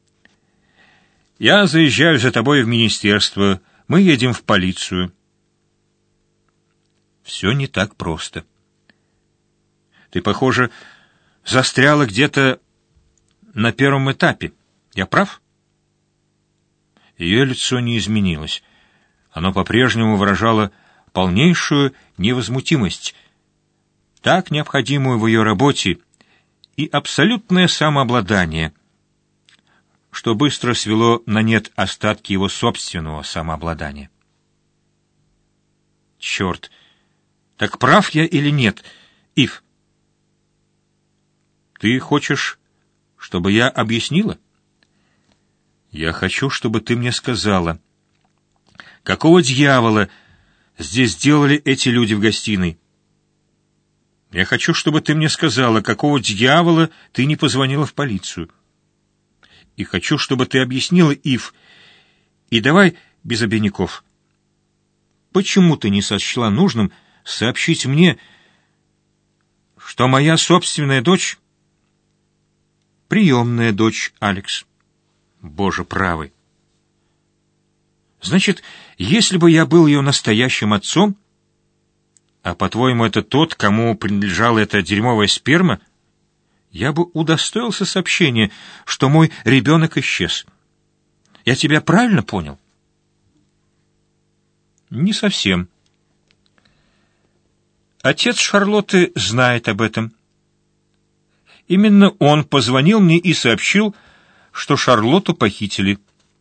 Я заезжаю за тобой в министерство. Мы едем в полицию. Все не так просто. Ты, похоже, застряла где-то на первом этапе. Я прав? Ее лицо не изменилось. Оно по-прежнему выражало полнейшую невозмутимость, так необходимую в ее работе, и абсолютное самообладание, что быстро свело на нет остатки его собственного самообладания. Черт! Так прав я или нет, Ив? Ты хочешь, чтобы я объяснила? Я хочу, чтобы ты мне сказала, какого дьявола здесь делали эти люди в гостиной? Я хочу, чтобы ты мне сказала, какого дьявола ты не позвонила в полицию. И хочу, чтобы ты объяснила, Ив, и давай без обиняков. Почему ты не сочла нужным сообщить мне, что моя собственная дочь — приемная дочь, Алекс? Боже правый! Значит, если бы я был ее настоящим отцом, а, по-твоему, это тот, кому принадлежала эта дерьмовая сперма, я бы удостоился сообщения, что мой ребенок исчез. Я тебя правильно понял? Не совсем. Отец Шарлотты знает об этом. Именно он позвонил мне и сообщил, что Шарлотту похитили.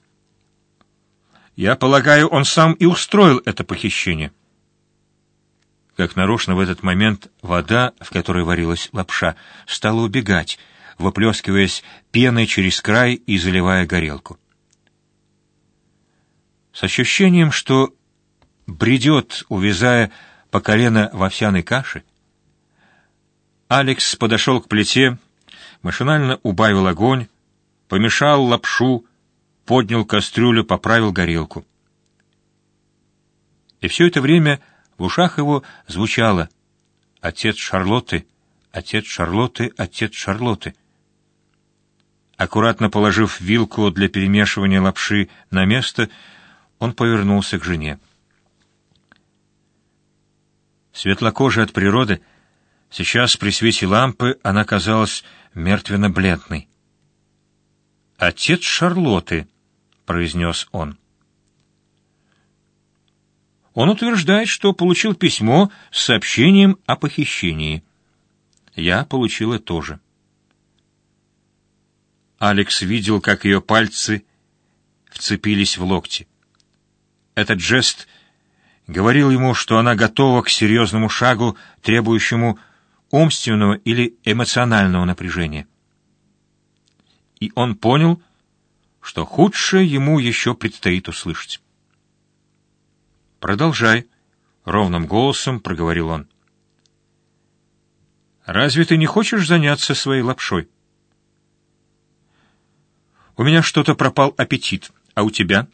Я полагаю, он сам и устроил это похищение. Как нарочно в этот момент вода, в которой варилась лапша, стала убегать, выплескиваясь пеной через край и заливая горелку. С ощущением, что бредет, увязая по колено в овсяной каше. Алекс подошел к плите, машинально убавил огонь, помешал лапшу, поднял кастрюлю, поправил горелку. И все это время в ушах его звучало: «Отец Шарлотты, отец Шарлотты, отец Шарлотты». Аккуратно положив вилку для перемешивания лапши на место, он повернулся к жене. Светлокожая от природы, сейчас при свете лампы она казалась мертвенно-бледной. «Отец Шарлотты», — произнес он. «Он утверждает, что получил письмо с сообщением о похищении. Я получила тоже». Алекс видел, как ее пальцы вцепились в локти. Этот жест говорил ему, что она готова к серьезному шагу, требующему умственного или эмоционального напряжения. И он понял, что худшее ему еще предстоит услышать. «Продолжай», — ровным голосом проговорил он. «Разве ты не хочешь заняться своей лапшой?» «У меня что-то пропал аппетит, а у тебя?»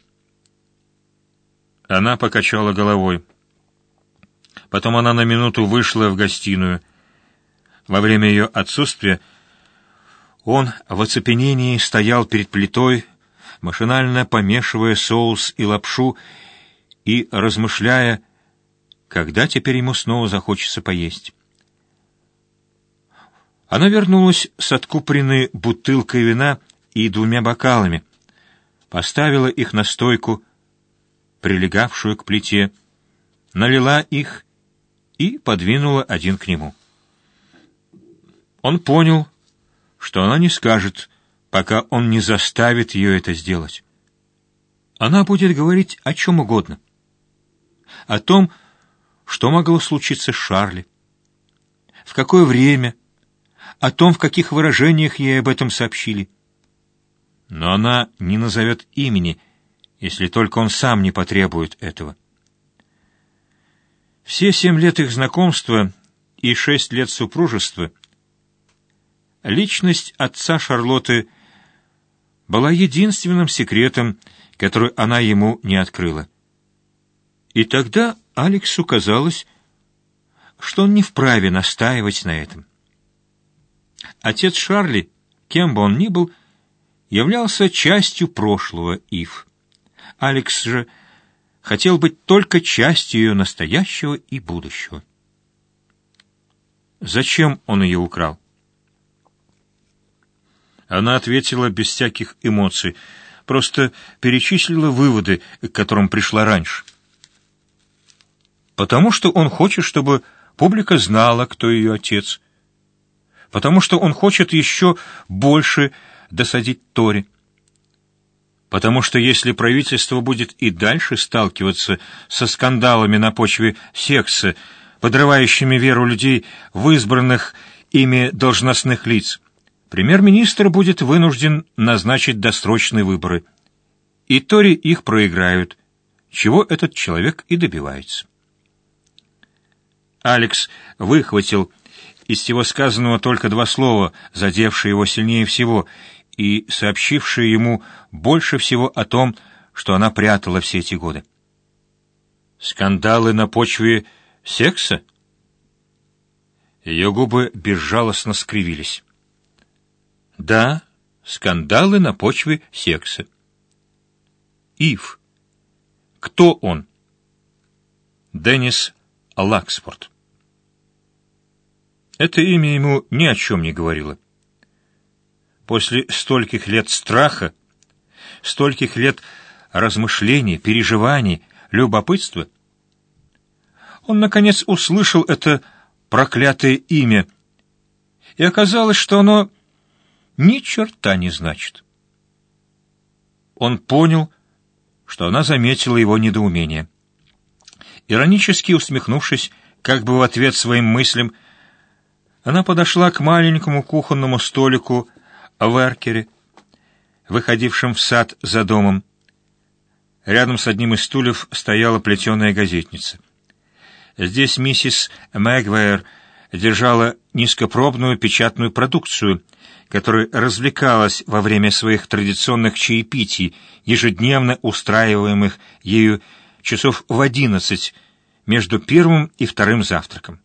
Она покачала головой. Потом она на минуту вышла в гостиную. Во время ее отсутствия он в оцепенении стоял перед плитой, машинально помешивая соус и лапшу и размышляя, когда теперь ему снова захочется поесть. Она вернулась с откупоренной бутылкой вина и двумя бокалами, поставила их на стойку, прилегавшую к плите, налила их и подвинула один к нему. Он понял, что она не скажет, пока он не заставит ее это сделать. Она будет говорить о чем угодно. О том, что могло случиться с Шарли, в какое время, о том, в каких выражениях ей об этом сообщили. Но она не назовет имени, если только он сам не потребует этого. Все семь лет их знакомства и шесть лет супружества личность отца Шарлотты была единственным секретом, который она ему не открыла. И тогда Алексу казалось, что он не вправе настаивать на этом. Отец Шарли, кем бы он ни был, являлся частью прошлого Ив. Алекс же хотел быть только частью ее настоящего и будущего. Зачем он ее украл? Она ответила без всяких эмоций, просто перечислила выводы, к которым пришла раньше. Потому что он хочет, чтобы публика знала, кто ее отец. Потому что он хочет еще больше досадить Тори. Потому что если правительство будет и дальше сталкиваться со скандалами на почве секса, подрывающими веру людей в избранных ими должностных лиц, премьер-министр будет вынужден назначить досрочные выборы. И Тори их проиграют, чего этот человек и добивается. Алекс выхватил из всего сказанного только два слова, задевшие его сильнее всего и сообщившие ему больше всего о том, что она прятала все эти годы. «Скандалы на почве секса?» Ее губы безжалостно скривились. «Да, скандалы на почве секса». «Ив. Кто он?» «Деннис Лаксфорд». Это имя ему ни о чем не говорило. После стольких лет страха, стольких лет размышлений, переживаний, любопытства, он, наконец, услышал это проклятое имя, и оказалось, что оно ни черта не значит. Он понял, что она заметила его недоумение. Иронически усмехнувшись, как бы в ответ своим мыслям, она подошла к маленькому кухонному столику в эркере, выходившем в сад за домом. Рядом с одним из стульев стояла плетеная газетница. Здесь миссис Мэгвайр держала низкопробную печатную продукцию, которая развлекалась во время своих традиционных чаепитий, ежедневно устраиваемых ею часов в одиннадцать между первым и вторым завтраком.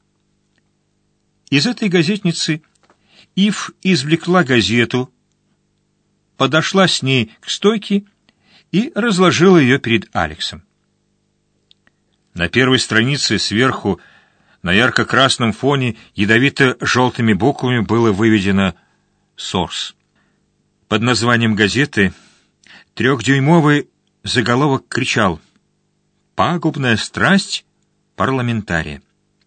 Из этой газетницы Ив извлекла газету, подошла с ней к стойке и разложила ее перед Алексом. На первой странице сверху на ярко-красном фоне ядовито-желтыми буквами было выведено «Сорс». Под названием газеты трехдюймовый заголовок кричал «Пагубная страсть парламентария».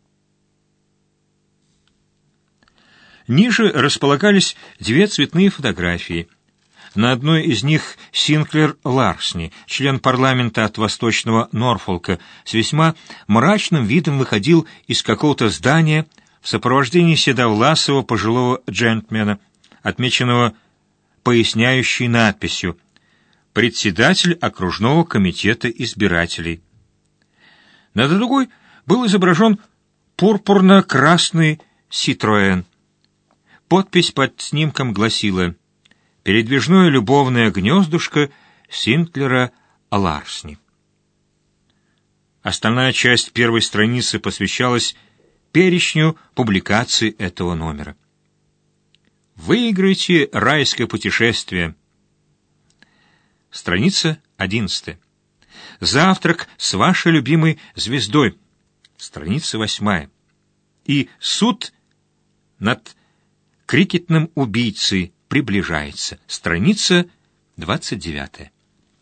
Ниже располагались две цветные фотографии. На одной из них Синклер Ларсни, член парламента от Восточного Норфолка, с весьма мрачным видом выходил из какого-то здания в сопровождении седовласого пожилого джентльмена, отмеченного поясняющей надписью «Председатель окружного комитета избирателей». На другой был изображен пурпурно-красный Ситроэн. Подпись под снимком гласила «Передвижное любовное гнездышко Синклера Ларсни». Остальная часть первой страницы посвящалась перечню публикаций этого номера. «Выиграйте райское путешествие». Страница одиннадцатая. «Завтрак с вашей любимой звездой». Страница восьмая. И суд над крикетным убийцей приближается. Страница двадцать девятая.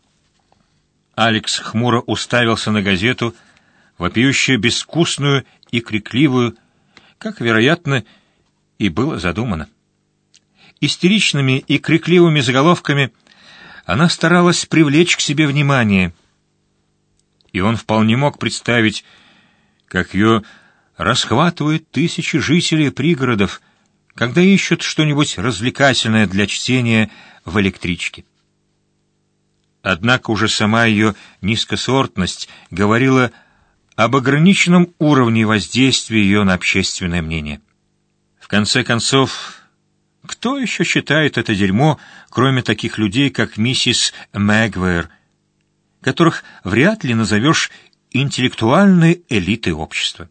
Алекс хмуро уставился на газету, вопиющую безвкусную и крикливую, как, вероятно, и было задумано. Истеричными и крикливыми заголовками она старалась привлечь к себе внимание, и он вполне мог представить, как ее расхватывают тысячи жителей пригородов, когда ищут что-нибудь развлекательное для чтения в электричке. Однако уже сама ее низкосортность говорила об ограниченном уровне воздействия ее на общественное мнение. В конце концов, кто еще читает это дерьмо, кроме таких людей, как миссис Мэгвайр, которых вряд ли назовешь интеллектуальной элитой общества?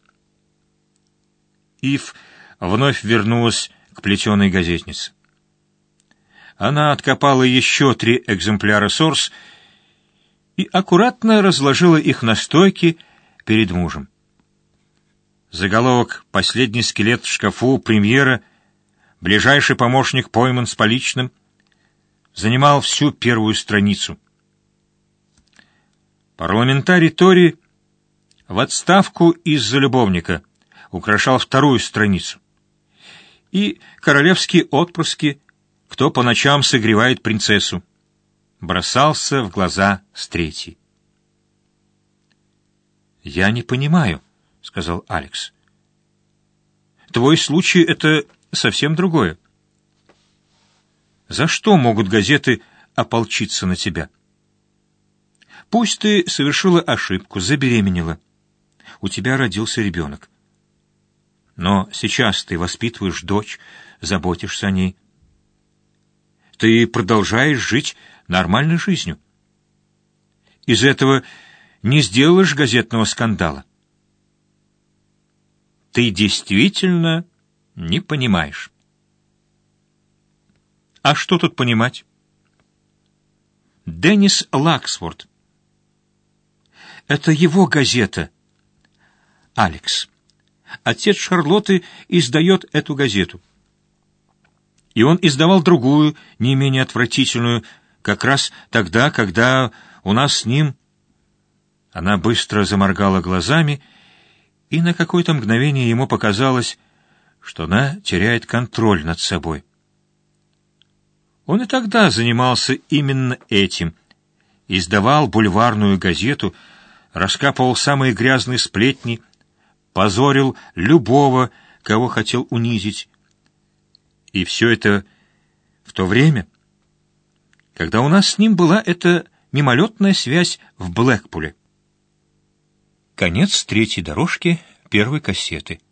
Ив вновь вернулась к плетеной газетнице. Она откопала еще три экземпляра «Сорс» и аккуратно разложила их на стойке перед мужем. Заголовок «Последний скелет в шкафу премьера», ближайший помощник пойман с поличным, занимал всю первую страницу. Парламентарий Тори в отставку из-за любовника украшал вторую страницу. И королевские отпрыски, кто по ночам согревает принцессу, бросался в глаза с третьей. «Я не понимаю», — сказал Алекс. «Твой случай — это совсем другое. За что могут газеты ополчиться на тебя? Пусть ты совершила ошибку, забеременела. У тебя родился ребенок. Но сейчас ты воспитываешь дочь, заботишься о ней. Ты продолжаешь жить нормальной жизнью. Из этого не сделаешь газетного скандала. Ты действительно не понимаешь». А что тут понимать? Деннис Лаксфорд. Это его газета. Алекс. Отец Шарлотты издает эту газету. И он издавал другую, не менее отвратительную, как раз тогда, когда у нас с ним... Она быстро заморгала глазами, и на какое-то мгновение ему показалось, что она теряет контроль над собой. Он и тогда занимался именно этим. Издавал бульварную газету, раскапывал самые грязные сплетни, позорил любого, кого хотел унизить. И все это в то время, когда у нас с ним была эта мимолетная связь в Блэкпуле. Конец третьей дорожки первой кассеты.